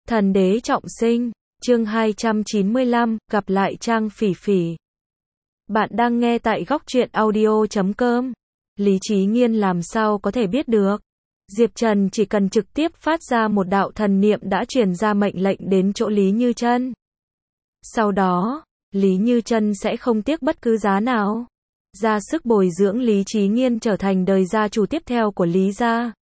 Thần đế trọng sinh, chương 295, gặp lại Trang Phỉ Phỉ. Bạn đang nghe tại góc truyện audio.com. Lý Chí Nghiên làm sao có thể biết được. Diệp Trần chỉ cần trực tiếp phát ra một đạo thần niệm đã truyền ra mệnh lệnh đến chỗ Lý Như Chân. Sau đó, Lý Như Chân sẽ không tiếc bất cứ giá nào ra sức bồi dưỡng Lý Chí Nghiên trở thành đời gia chủ tiếp theo của Lý gia.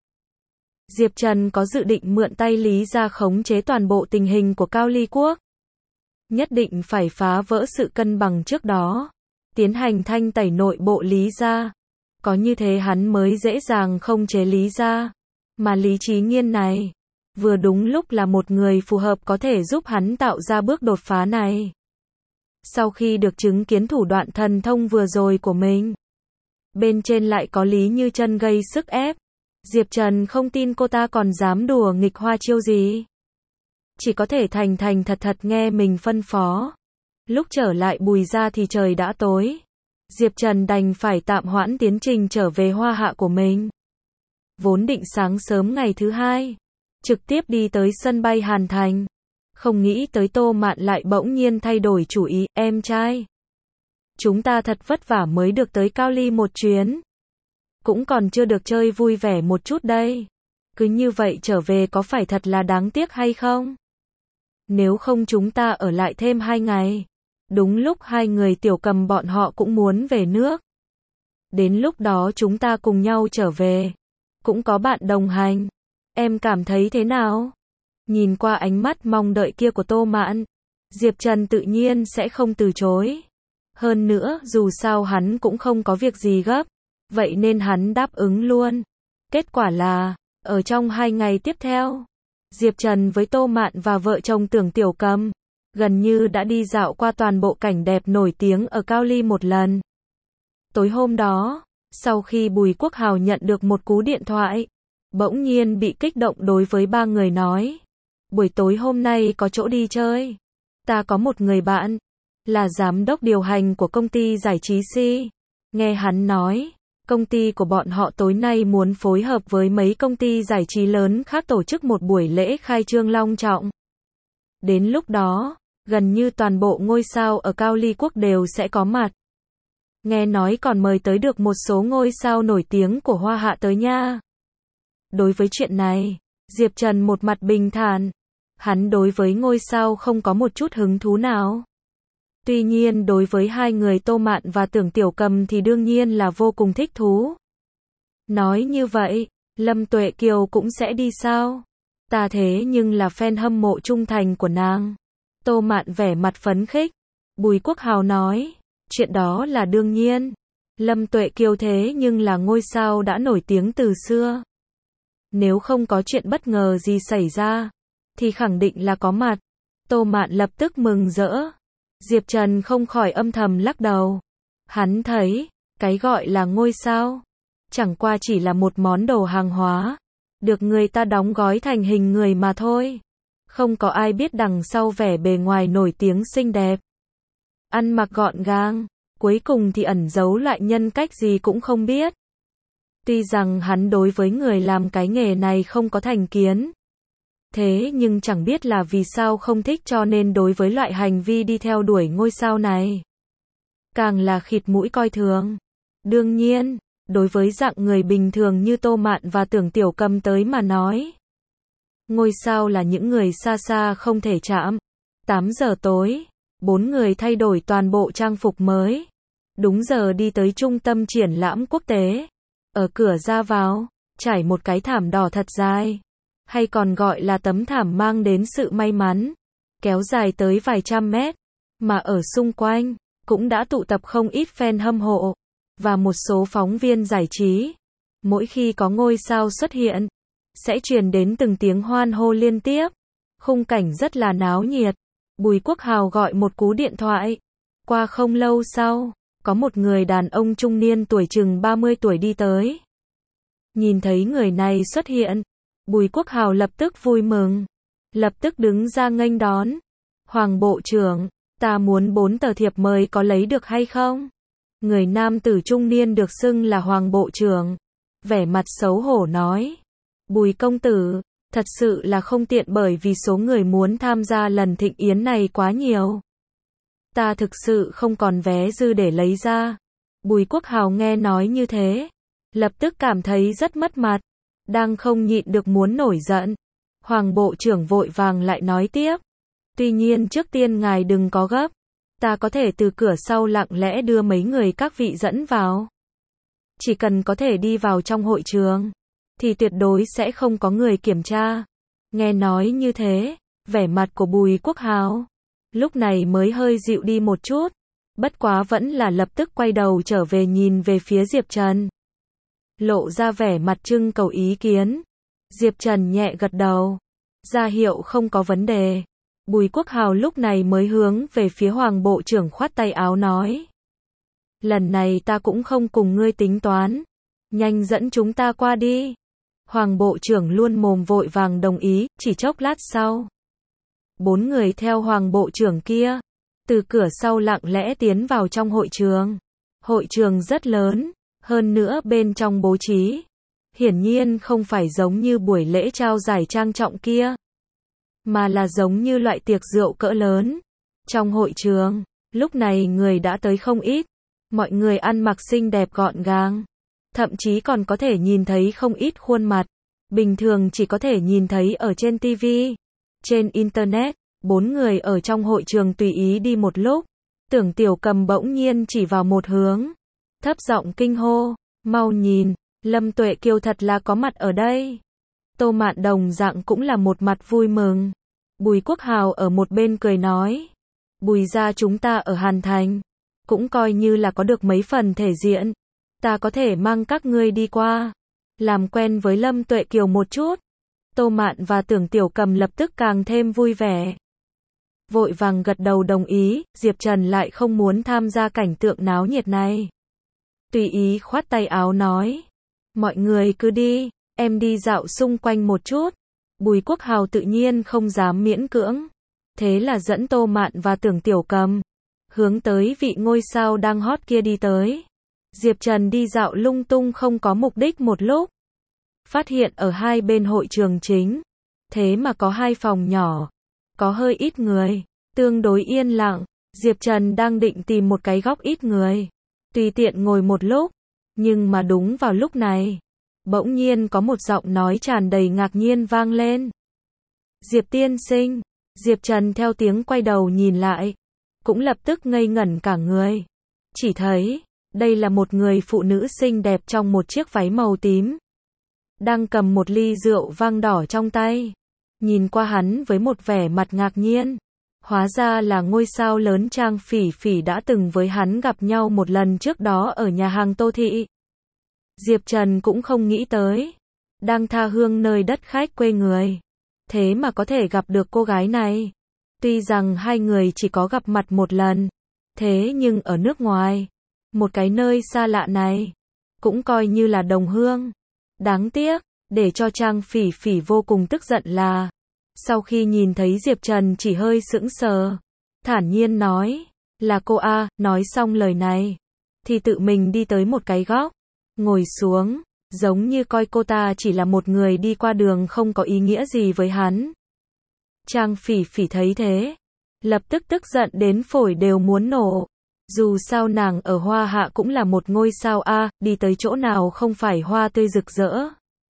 Diệp Trần có dự định mượn tay Lý gia khống chế toàn bộ tình hình của Cao Ly Quốc. Nhất định phải phá vỡ sự cân bằng trước đó, tiến hành thanh tẩy nội bộ Lý gia. Có như thế hắn mới dễ dàng khống chế Lý gia. Mà Lý Chí Nghiên này, vừa đúng lúc là một người phù hợp có thể giúp hắn tạo ra bước đột phá này. Sau khi được chứng kiến thủ đoạn thần thông vừa rồi của mình, bên trên lại có Lý Như Chân gây sức ép, Diệp Trần không tin cô ta còn dám đùa nghịch hoa chiêu gì. Chỉ có thể thành thành thật thật nghe mình phân phó. Lúc trở lại Bùi gia thì trời đã tối. Diệp Trần đành phải tạm hoãn tiến trình trở về Hoa Hạ của mình. Vốn định sáng sớm ngày thứ hai, trực tiếp đi tới sân bay Hàn Thành. Không nghĩ tới Tô Mạn lại bỗng nhiên thay đổi chủ ý, em trai. Chúng ta thật vất vả mới được tới Cao Ly một chuyến. Cũng còn chưa được chơi vui vẻ một chút đây. Cứ như vậy trở về có phải thật là đáng tiếc hay không? Nếu không chúng ta ở lại thêm 2 ngày. Đúng lúc hai người Tiểu Cầm bọn họ cũng muốn về nước. Đến lúc đó chúng ta cùng nhau trở về. Cũng có bạn đồng hành. Em cảm thấy thế nào? Nhìn qua ánh mắt mong đợi kia của Tô Mạn, Diệp Trần tự nhiên sẽ không từ chối. Hơn nữa, dù sao hắn cũng không có việc gì gấp. Vậy nên hắn đáp ứng luôn. Kết quả là, ở trong 2 ngày tiếp theo, Diệp Trần với Tô Mạn và vợ chồng Tưởng Tiểu Cầm, gần như đã đi dạo qua toàn bộ cảnh đẹp nổi tiếng ở Cao Ly một lần. Tối hôm đó, sau khi Bùi Quốc Hào nhận được một cú điện thoại, bỗng nhiên bị kích động đối với 3 người nói. Buổi tối hôm nay có chỗ đi chơi. Ta có một người bạn, là giám đốc điều hành của công ty giải trí Si. Nghe hắn nói, công ty của bọn họ tối nay muốn phối hợp với mấy công ty giải trí lớn khác tổ chức một buổi lễ khai trương long trọng. Đến lúc đó, gần như toàn bộ ngôi sao ở Cao Ly Quốc đều sẽ có mặt. Nghe nói còn mời tới được một số ngôi sao nổi tiếng của Hoa Hạ tới nha. Đối với chuyện này, Diệp Trần một mặt bình thản. Hắn đối với ngôi sao không có một chút hứng thú nào. Tuy nhiên đối với hai người Tô Mạn và Tưởng Tiểu Cầm thì đương nhiên là vô cùng thích thú. Nói như vậy, Lâm Tuệ Kiều cũng sẽ đi sao? Ta thế nhưng là fan hâm mộ trung thành của nàng. Tô Mạn vẻ mặt phấn khích. Bùi Quốc Hào nói, chuyện đó là đương nhiên. Lâm Tuệ Kiều thế nhưng là ngôi sao đã nổi tiếng từ xưa. Nếu không có chuyện bất ngờ gì xảy ra, thì khẳng định là có mặt. Tô Mạn lập tức mừng rỡ. Diệp Trần không khỏi âm thầm lắc đầu. Hắn thấy, cái gọi là ngôi sao, chẳng qua chỉ là một món đồ hàng hóa, được người ta đóng gói thành hình người mà thôi. Không có ai biết đằng sau vẻ bề ngoài nổi tiếng xinh đẹp, ăn mặc gọn gàng, cuối cùng thì ẩn giấu loại nhân cách gì cũng không biết. Tuy rằng hắn đối với người làm cái nghề này không có thành kiến. Thế nhưng chẳng biết là vì sao không thích cho nên đối với loại hành vi đi theo đuổi ngôi sao này, càng là khịt mũi coi thường. Đương nhiên, đối với dạng người bình thường như Tô Mạn và Tưởng Tiểu Cầm tới mà nói, ngôi sao là những người xa xa không thể chạm. 8 giờ tối, 4 người thay đổi toàn bộ trang phục mới. Đúng giờ đi tới trung tâm triển lãm quốc tế. Ở cửa ra vào, trải một cái thảm đỏ thật dài, hay còn gọi là tấm thảm mang đến sự may mắn, kéo dài tới vài trăm mét, mà ở xung quanh, cũng đã tụ tập không ít fan hâm mộ, và một số phóng viên giải trí. Mỗi khi có ngôi sao xuất hiện, sẽ truyền đến từng tiếng hoan hô liên tiếp, khung cảnh rất là náo nhiệt. Bùi Quốc Hào gọi một cú điện thoại, qua không lâu sau, có một người đàn ông trung niên tuổi chừng 30 tuổi đi tới. Nhìn thấy người này xuất hiện, Bùi Quốc Hào lập tức vui mừng, lập tức đứng ra nghênh đón. Hoàng Bộ trưởng, ta muốn 4 tờ thiệp mời có lấy được hay không? Người nam tử trung niên được xưng là Hoàng Bộ trưởng, vẻ mặt xấu hổ nói. Bùi công tử, Thật sự là không tiện bởi vì số người muốn tham gia lần thịnh yến này quá nhiều. Ta thực sự không còn vé dư để lấy ra. Bùi Quốc Hào nghe nói như thế, lập tức cảm thấy rất mất mặt, đang không nhịn được muốn nổi giận. Hoàng Bộ trưởng vội vàng lại nói tiếp. Tuy nhiên trước tiên ngài đừng có gấp, ta có thể từ cửa sau lặng lẽ đưa mấy người các vị dẫn vào. Chỉ cần có thể đi vào trong hội trường, thì tuyệt đối sẽ không có người kiểm tra. Nghe nói như thế, vẻ mặt của Bùi Quốc Hào lúc này mới hơi dịu đi một chút, bất quá vẫn là lập tức quay đầu trở về nhìn về phía Diệp Trần. Lộ ra vẻ mặt trưng cầu ý kiến. Diệp Trần nhẹ gật đầu, ra hiệu không có vấn đề. Bùi Quốc Hào lúc này mới hướng về phía Hoàng Bộ trưởng khoát tay áo nói. Lần này ta cũng không cùng ngươi tính toán. Nhanh dẫn chúng ta qua đi. Hoàng Bộ trưởng luôn mồm vội vàng đồng ý, chỉ chốc lát sau. 4 người theo Hoàng Bộ trưởng kia, từ cửa sau lặng lẽ tiến vào trong hội trường. Hội trường rất lớn, hơn nữa bên trong bố trí. Hiển nhiên không phải giống như buổi lễ trao giải trang trọng kia, mà là giống như loại tiệc rượu cỡ lớn. Trong hội trường, lúc này người đã tới không ít. Mọi người ăn mặc xinh đẹp gọn gàng. Thậm chí còn có thể nhìn thấy không ít khuôn mặt. Bình thường chỉ có thể nhìn thấy ở trên TV, trên Internet. 4 người ở trong hội trường tùy ý đi một lúc. Tưởng Tiểu Cầm bỗng nhiên chỉ vào một hướng. Thấp giọng kinh hô. Mau nhìn, Lâm Tuệ Kiều thật là có mặt ở đây. Tô Mạn đồng dạng cũng là một mặt vui mừng. Bùi Quốc Hào ở một bên cười nói. Bùi gia chúng ta ở Hàn Thành, cũng coi như là có được mấy phần thể diện. Ta có thể mang các ngươi đi qua, làm quen với Lâm Tuệ Kiều một chút. Tô Mạn và Tưởng Tiểu Cầm lập tức càng thêm vui vẻ. Vội vàng gật đầu đồng ý, Diệp Trần lại không muốn tham gia cảnh tượng náo nhiệt này. Tùy ý khoát tay áo nói. Mọi người cứ đi, em đi dạo xung quanh một chút. Bùi Quốc Hào tự nhiên không dám miễn cưỡng. Thế là dẫn Tô Mạn và Tưởng Tiểu Cầm hướng tới vị ngôi sao đang hot kia đi tới. Diệp Trần đi dạo lung tung không có mục đích một lúc. Phát hiện ở hai bên hội trường chính, thế mà có 2 phòng nhỏ, có hơi ít người, tương đối yên lặng. Diệp Trần đang định tìm một cái góc ít người, tùy tiện ngồi một lúc, nhưng mà đúng vào lúc này, bỗng nhiên có một giọng nói tràn đầy ngạc nhiên vang lên. Diệp tiên sinh. Diệp Trần theo tiếng quay đầu nhìn lại, cũng lập tức ngây ngẩn cả người. Chỉ thấy, đây là một người phụ nữ xinh đẹp trong một chiếc váy màu tím, đang cầm một ly rượu vang đỏ trong tay. Nhìn qua hắn với một vẻ mặt ngạc nhiên. Hóa ra là ngôi sao lớn Trang Phỉ Phỉ đã từng với hắn gặp nhau một lần trước đó ở nhà hàng Tô Thị. Diệp Trần cũng không nghĩ tới, đang tha hương nơi đất khách quê người, thế mà có thể gặp được cô gái này. Tuy rằng hai người chỉ có gặp mặt một lần, thế nhưng ở nước ngoài, một cái nơi xa lạ này, cũng coi như là đồng hương. Đáng tiếc, để cho Trang Phỉ Phỉ vô cùng tức giận là, sau khi nhìn thấy Diệp Trần chỉ hơi sững sờ, thản nhiên nói, là cô A. Nói xong lời này, thì tự mình đi tới một cái góc, ngồi xuống, giống như coi cô ta chỉ là một người đi qua đường không có ý nghĩa gì với hắn. Trang Phỉ Phỉ thấy thế, lập tức tức giận đến phổi đều muốn nổ. Dù sao nàng ở Hoa Hạ cũng là một ngôi sao A, đi tới chỗ nào không phải hoa tươi rực rỡ.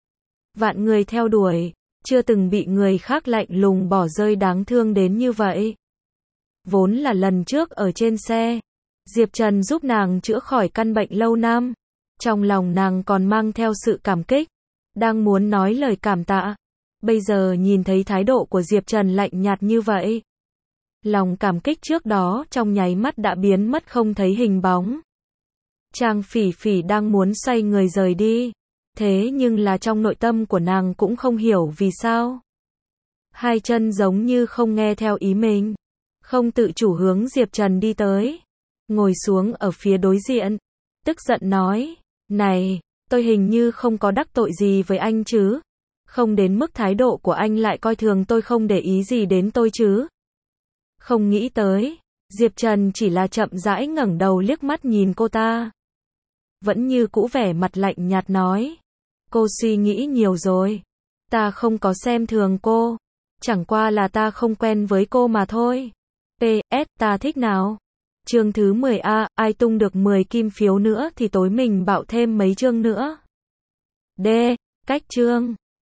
Vạn người theo đuổi, chưa từng bị người khác lạnh lùng bỏ rơi đáng thương đến như vậy. Vốn là lần trước ở trên xe, Diệp Trần giúp nàng chữa khỏi căn bệnh lâu năm. Trong lòng nàng còn mang theo sự cảm kích, đang muốn nói lời cảm tạ. Bây giờ nhìn thấy thái độ của Diệp Trần lạnh nhạt như vậy, lòng cảm kích trước đó trong nháy mắt đã biến mất không thấy hình bóng. Trang Phỉ Phỉ đang muốn xoay người rời đi, thế nhưng là trong nội tâm của nàng cũng không hiểu vì sao. Hai chân giống như không nghe theo ý mình, không tự chủ hướng Diệp Trần đi tới, ngồi xuống ở phía đối diện, tức giận nói, này, tôi hình như không có đắc tội gì với anh chứ, không đến mức thái độ của anh lại coi thường tôi không để ý gì đến tôi chứ. Không nghĩ tới, Diệp Trần chỉ là chậm rãi ngẩng đầu liếc mắt nhìn cô ta. Vẫn như cũ vẻ mặt lạnh nhạt nói, cô suy nghĩ nhiều rồi. Ta không có xem thường cô. Chẳng qua là ta không quen với cô mà thôi. PS, ta thích nào. Chương thứ 10A, ai tung được 10 kim phiếu nữa thì tối mình bạo thêm mấy chương nữa. D. Cách chương.